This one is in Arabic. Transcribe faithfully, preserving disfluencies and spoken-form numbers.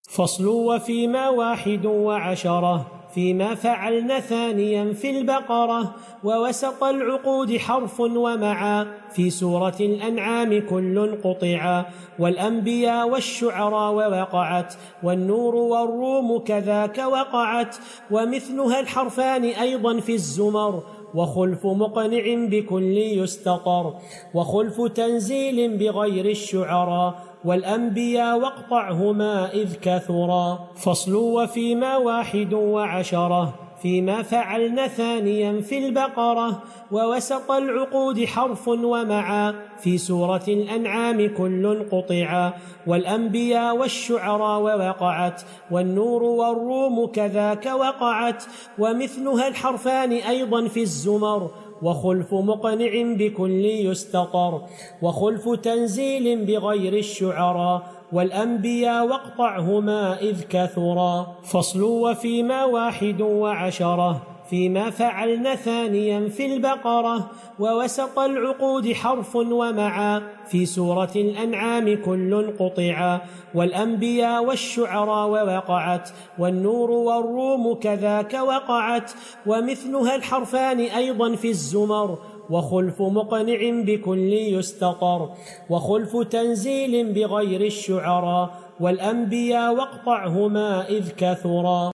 فصل وفيما واحد وعشرة فيما فعلن ثانيا في البقرة ووسط العقود حرف ومعا في سورة الأنعام كل قطعا والأنبياء والشعراء ووقعت والنور والروم كذاك وقعت ومثلها الحرفان أيضا في الزمر وخلف مقنع بكل يستطر وخلف تنزيل بغير الشعراء والأنبياء واقطعهما إذ كثرا. فصل وفيما واحد وعشرة فيما فعلن ثانيا في البقرة ووسط العقود حرف ومعا في سورة الأنعام كل قطعا والأنبياء والشعراء ووقعت والنور والروم كذاك وقعت ومثلها الحرفان أيضا في الزمر وخلف مقنع بكل يستطر وخلف تنزيل بغير الشعراء والأنبياء واقطعهما إذ كثرا. فصل وفيما واحد وعشرة فيما فعلن ثانيا في البقرة ووسط العقود حرف ومعا في سورة الأنعام كل قطعا والأنبياء والشعراء ووقعت والنور والروم كذاك وقعت ومثلها الحرفان أيضا في الزمر وخلف مقنع بكل يستطر وخلف تنزيل بغير الشعراء والأنبياء واقطعهما إذ كثرا.